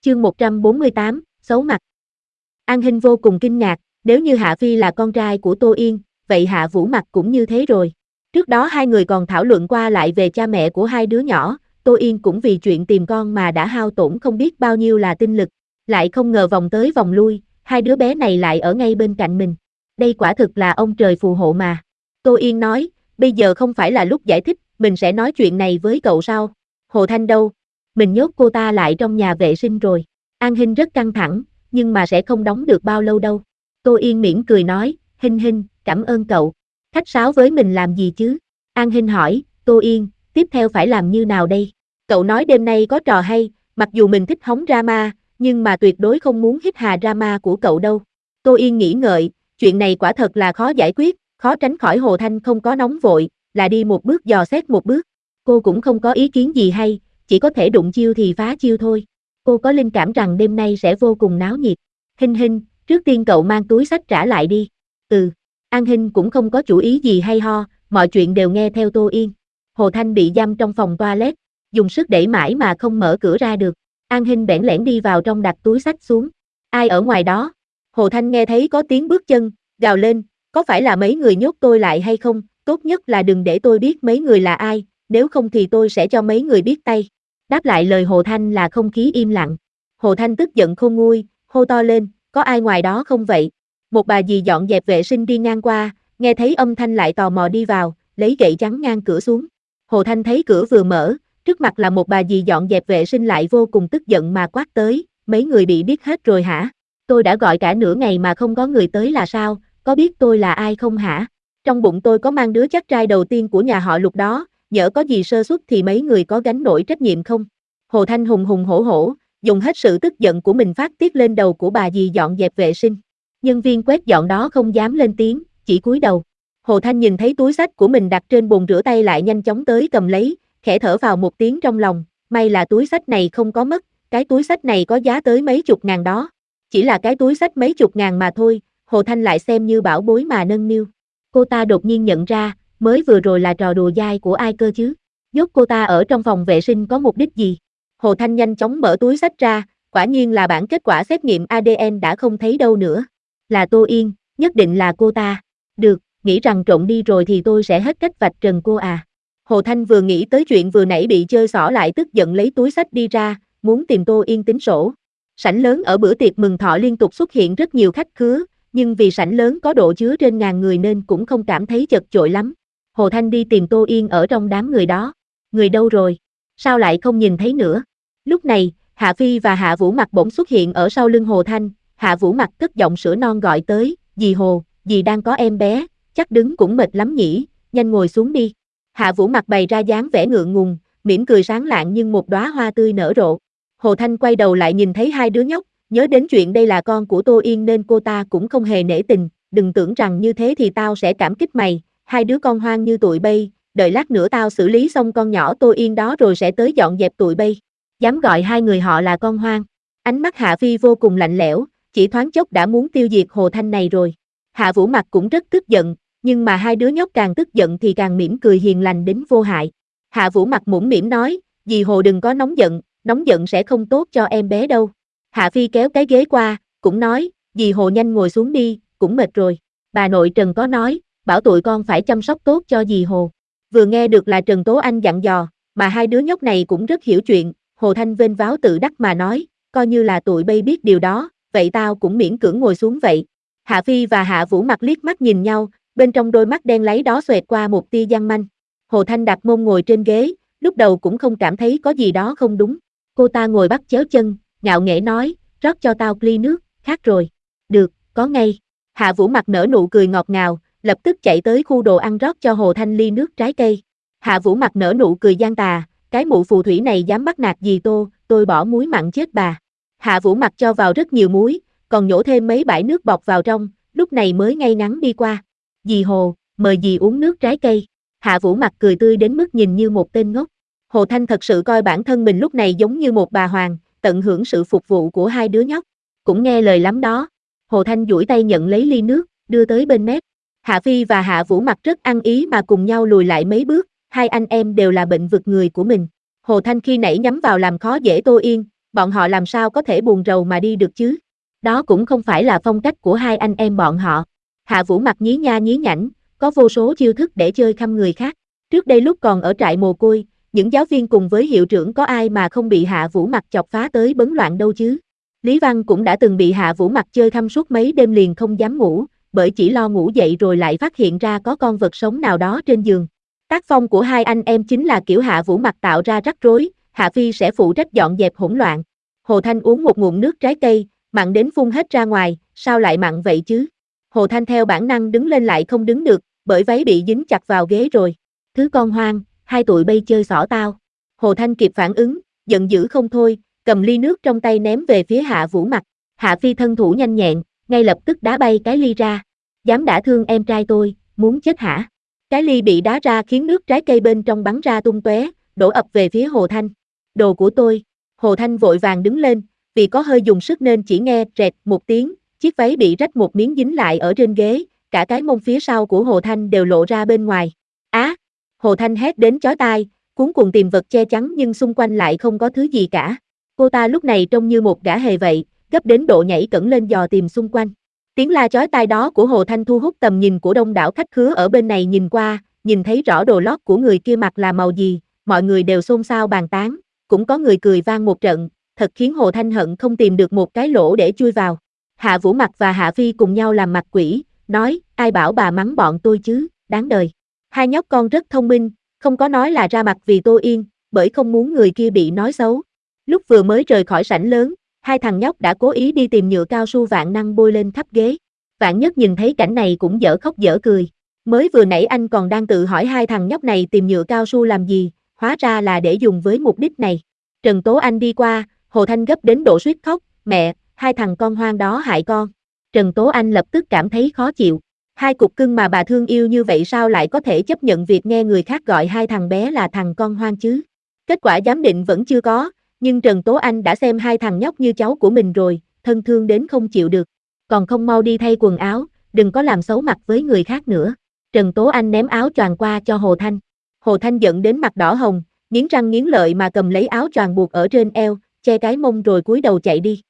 Chương 148, xấu mặt. An Hinh vô cùng kinh ngạc, nếu như Hạ Phi là con trai của Tô Yên, vậy Hạ Vũ Mặc cũng như thế rồi. Trước đó hai người còn thảo luận qua lại về cha mẹ của hai đứa nhỏ, Tô Yên cũng vì chuyện tìm con mà đã hao tổn không biết bao nhiêu là tinh lực, lại không ngờ vòng tới vòng lui, hai đứa bé này lại ở ngay bên cạnh mình. Đây quả thực là ông trời phù hộ mà. Tô Yên nói, bây giờ không phải là lúc giải thích, mình sẽ nói chuyện này với cậu sau. Hồ Thanh đâu? Mình nhốt cô ta lại trong nhà vệ sinh rồi. An Hinh rất căng thẳng, nhưng mà sẽ không đóng được bao lâu đâu. Tô Yên mỉm cười nói, Hinh Hinh, cảm ơn cậu. Khách sáo với mình làm gì chứ? An Hinh hỏi, Tô Yên, tiếp theo phải làm như nào đây? Cậu nói đêm nay có trò hay, mặc dù mình thích hóng drama, nhưng mà tuyệt đối không muốn hít hà drama của cậu đâu. Tô Yên nghĩ ngợi, chuyện này quả thật là khó giải quyết, khó tránh khỏi Hồ Thanh không có nóng vội, là đi một bước dò xét một bước. Cô cũng không có ý kiến gì hay, chỉ có thể đụng chiêu thì phá chiêu thôi. Cô có linh cảm rằng đêm nay sẽ vô cùng náo nhiệt. Hinh Hinh, trước tiên cậu mang túi xách trả lại đi. An Hinh cũng không có chủ ý gì hay ho, mọi chuyện đều nghe theo Tô Yên. Hồ Thanh bị giam trong phòng toilet, dùng sức đẩy mãi mà không mở cửa ra được. An Hinh bẽn lẽn đi vào trong đặt túi xách xuống. Ai ở ngoài đó? Hồ Thanh nghe thấy có tiếng bước chân, gào lên, có phải là mấy người nhốt tôi lại hay không? Tốt nhất là đừng để tôi biết mấy người là ai, nếu không thì tôi sẽ cho mấy người biết tay. Đáp lại lời Hồ Thanh là không khí im lặng. Hồ Thanh tức giận khôn nguôi, hô to lên, có ai ngoài đó không vậy? Một bà dì dọn dẹp vệ sinh đi ngang qua, nghe thấy âm thanh lại tò mò đi vào, lấy gậy trắng ngang cửa xuống. Hồ Thanh thấy cửa vừa mở, trước mặt là một bà dì dọn dẹp vệ sinh lại vô cùng tức giận mà quát tới, mấy người bị biết hết rồi hả? Tôi đã gọi cả nửa ngày mà không có người tới là sao, có biết tôi là ai không hả? Trong bụng tôi có mang đứa chắc trai đầu tiên của nhà họ Lục đó, nhỡ có gì sơ suất thì mấy người có gánh nổi trách nhiệm không? Hồ Thanh hùng hùng hổ hổ, dùng hết sự tức giận của mình phát tiết lên đầu của bà dì dọn dẹp vệ sinh. Nhân viên quét dọn đó không dám lên tiếng, chỉ cúi đầu. Hồ Thanh nhìn thấy túi xách của mình đặt trên bồn rửa tay lại nhanh chóng tới cầm lấy, khẽ thở vào một tiếng trong lòng, may là túi xách này không có mất, cái túi xách này có giá tới mấy chục ngàn đó. Chỉ là cái túi xách mấy chục ngàn mà thôi, Hồ Thanh lại xem như bảo bối mà nâng niu. Cô ta đột nhiên nhận ra, mới vừa rồi là trò đùa dai của ai cơ chứ? Nhốt cô ta ở trong phòng vệ sinh có mục đích gì? Hồ Thanh nhanh chóng mở túi xách ra, quả nhiên là bản kết quả xét nghiệm ADN đã không thấy đâu nữa. Là Tô Yên, nhất định là cô ta. Được, nghĩ rằng trộm đi rồi thì tôi sẽ hết cách vạch trần cô à. Hồ Thanh vừa nghĩ tới chuyện vừa nãy bị chơi xỏ lại tức giận lấy túi xách đi ra, muốn tìm Tô Yên tính sổ. Sảnh lớn ở bữa tiệc mừng thọ liên tục xuất hiện rất nhiều khách khứa, nhưng vì sảnh lớn có độ chứa trên ngàn người nên cũng không cảm thấy chật chội lắm. Hồ Thanh đi tìm Tô Yên ở trong đám người đó. Người đâu rồi? Sao lại không nhìn thấy nữa? Lúc này, Hạ Phi và Hạ Vũ Mặc bỗng xuất hiện ở sau lưng Hồ Thanh. Hạ Vũ Mặc cất giọng sữa non gọi tới, dì Hồ, dì đang có em bé, chắc đứng cũng mệt lắm nhỉ, nhanh ngồi xuống đi. Hạ Vũ Mặc bày ra dáng vẻ ngượng ngùng, mỉm cười sáng lạng nhưng một đóa hoa tươi nở rộ. Hồ Thanh quay đầu lại nhìn thấy hai đứa nhóc, nhớ đến chuyện đây là con của Tô Yên nên cô ta cũng không hề nể tình, đừng tưởng rằng như thế thì tao sẽ cảm kích mày, hai đứa con hoang như tụi bay, đợi lát nữa tao xử lý xong con nhỏ Tô Yên đó rồi sẽ tới dọn dẹp tụi bay. Dám gọi hai người họ là con hoang. Ánh mắt Hạ Phi vô cùng lạnh lẽo, chỉ thoáng chốc đã muốn tiêu diệt Hồ Thanh này rồi. Hạ Vũ Mặc cũng rất tức giận, nhưng mà hai đứa nhóc càng tức giận thì càng mỉm cười hiền lành đến vô hại. Hạ Vũ Mặc mũm mỉm nói, dì Hồ đừng có nóng giận sẽ không tốt cho em bé đâu. Hạ Phi kéo cái ghế qua, cũng nói, dì Hồ nhanh ngồi xuống đi, cũng mệt rồi. Bà nội Trần có nói, bảo tụi con phải chăm sóc tốt cho dì Hồ. Vừa nghe được là Trần Tố Anh dặn dò, mà hai đứa nhóc này cũng rất hiểu chuyện, Hồ Thanh vênh váo tự đắc mà nói, coi như là tụi bay biết điều đó, vậy tao cũng miễn cưỡng ngồi xuống vậy. Hạ Phi và Hạ Vũ Mặc liếc mắt nhìn nhau, bên trong đôi mắt đen láy đó xoẹt qua một tia gian manh. Hồ Thanh đặt mông ngồi trên ghế, lúc đầu cũng không cảm thấy có gì đó không đúng. Cô ta ngồi bắt chéo chân, ngạo nghễ nói, rót cho tao ly nước, khát rồi. Được, có ngay. Hạ Vũ Mặc nở nụ cười ngọt ngào, lập tức chạy tới khu đồ ăn rót cho Hồ Thanh ly nước trái cây. Hạ Vũ Mặc nở nụ cười gian tà, cái mụ phù thủy này dám bắt nạt dì Tô, tôi bỏ muối mặn chết bà. Hạ Vũ Mặc cho vào rất nhiều muối, còn nhổ thêm mấy bãi nước bọt vào trong, lúc này mới ngay ngắn đi qua. Dì Hồ, mời dì uống nước trái cây. Hạ Vũ Mặc cười tươi đến mức nhìn như một tên ngốc. Hồ Thanh thật sự coi bản thân mình lúc này giống như một bà hoàng, tận hưởng sự phục vụ của hai đứa nhóc. Cũng nghe lời lắm đó. Hồ Thanh duỗi tay nhận lấy ly nước, đưa tới bên mép. Hạ Phi và Hạ Vũ Mặc rất ăn ý mà cùng nhau lùi lại mấy bước, hai anh em đều là bệnh vực người của mình. Hồ Thanh khi nãy nhắm vào làm khó dễ Tô Yên, Bọn họ làm sao có thể buồn rầu mà đi được chứ? Đó cũng không phải là phong cách của hai anh em bọn họ. Hạ Vũ mặt nhí nha nhí nhảnh, có vô số chiêu thức để chơi khăm người khác. Trước đây lúc còn ở trại mồ côi, những giáo viên cùng với hiệu trưởng có ai mà không bị Hạ Vũ mặt chọc phá tới bấn loạn đâu chứ. Lý Văn cũng đã từng bị Hạ Vũ mặt chơi khăm suốt mấy đêm liền không dám ngủ, bởi chỉ lo ngủ dậy rồi lại phát hiện ra có con vật sống nào đó trên giường. Tác phong của hai anh em chính là kiểu Hạ Vũ mặt tạo ra rắc rối, Hạ Phi sẽ phụ trách dọn dẹp hỗn loạn. Hồ Thanh uống một ngụm nước trái cây, mặn đến phun hết ra ngoài, sao lại mặn vậy chứ? Hồ Thanh theo bản năng đứng lên lại không đứng được, bởi váy bị dính chặt vào ghế rồi. Thứ con hoang, hai tụi bay chơi xỏ tao. Hồ Thanh kịp phản ứng, giận dữ không thôi, cầm ly nước trong tay ném về phía Hạ Vũ mặt. Hạ Phi thân thủ nhanh nhẹn, ngay lập tức đá bay cái ly ra. Dám đả thương em trai tôi, muốn chết hả? Cái ly bị đá ra khiến nước trái cây bên trong bắn ra tung tóe, đổ ập về phía Hồ Thanh. Đồ của tôi. Hồ Thanh vội vàng đứng lên, vì có hơi dùng sức nên chỉ nghe rẹt một tiếng, chiếc váy bị rách một miếng dính lại ở trên ghế, cả cái mông phía sau của Hồ Thanh đều lộ ra bên ngoài. Á! Hồ Thanh hét đến chói tai, cuống cuồng tìm vật che chắn nhưng xung quanh lại không có thứ gì cả. Cô ta lúc này trông như một gã hề vậy, gấp đến độ nhảy cẫng lên dò tìm xung quanh. Tiếng la chói tai đó của Hồ Thanh thu hút tầm nhìn của đông đảo khách khứa ở bên này nhìn qua, nhìn thấy rõ đồ lót của người kia mặc là màu gì, mọi người đều xôn xao bàn tán, cũng có người cười vang một trận, thật khiến Hồ Thanh hận không tìm được một cái lỗ để chui vào. Hạ Vũ Mặc và Hạ Phi cùng nhau làm mặt quỷ, nói, ai bảo bà mắng bọn tôi chứ, đáng đời. Hai nhóc con rất thông minh, không có nói là ra mặt vì Tô Yên, bởi không muốn người kia bị nói xấu. Lúc vừa mới rời khỏi sảnh lớn, hai thằng nhóc đã cố ý đi tìm nhựa cao su vạn năng bôi lên khắp ghế. Vạn Nhất nhìn thấy cảnh này cũng dở khóc dở cười. Mới vừa nãy anh còn đang tự hỏi hai thằng nhóc này tìm nhựa cao su làm gì, hóa ra là để dùng với mục đích này. Trần Tố Anh đi qua, Hồ Thanh gấp đến độ suýt khóc, mẹ, hai thằng con hoang đó hại con. Trần Tố Anh lập tức cảm thấy khó chịu. Hai cục cưng mà bà thương yêu như vậy sao lại có thể chấp nhận việc nghe người khác gọi hai thằng bé là thằng con hoang chứ? Kết quả giám định vẫn chưa có, nhưng Trần Tố Anh đã xem hai thằng nhóc như cháu của mình rồi, thân thương đến không chịu được. Còn không mau đi thay quần áo, đừng có làm xấu mặt với người khác nữa. Trần Tố Anh ném áo choàng qua cho Hồ Thanh. Hồ Thanh giận đến mặt đỏ hồng, nghiến răng nghiến lợi mà cầm lấy áo choàng buộc ở trên eo, che cái mông rồi cúi đầu chạy đi.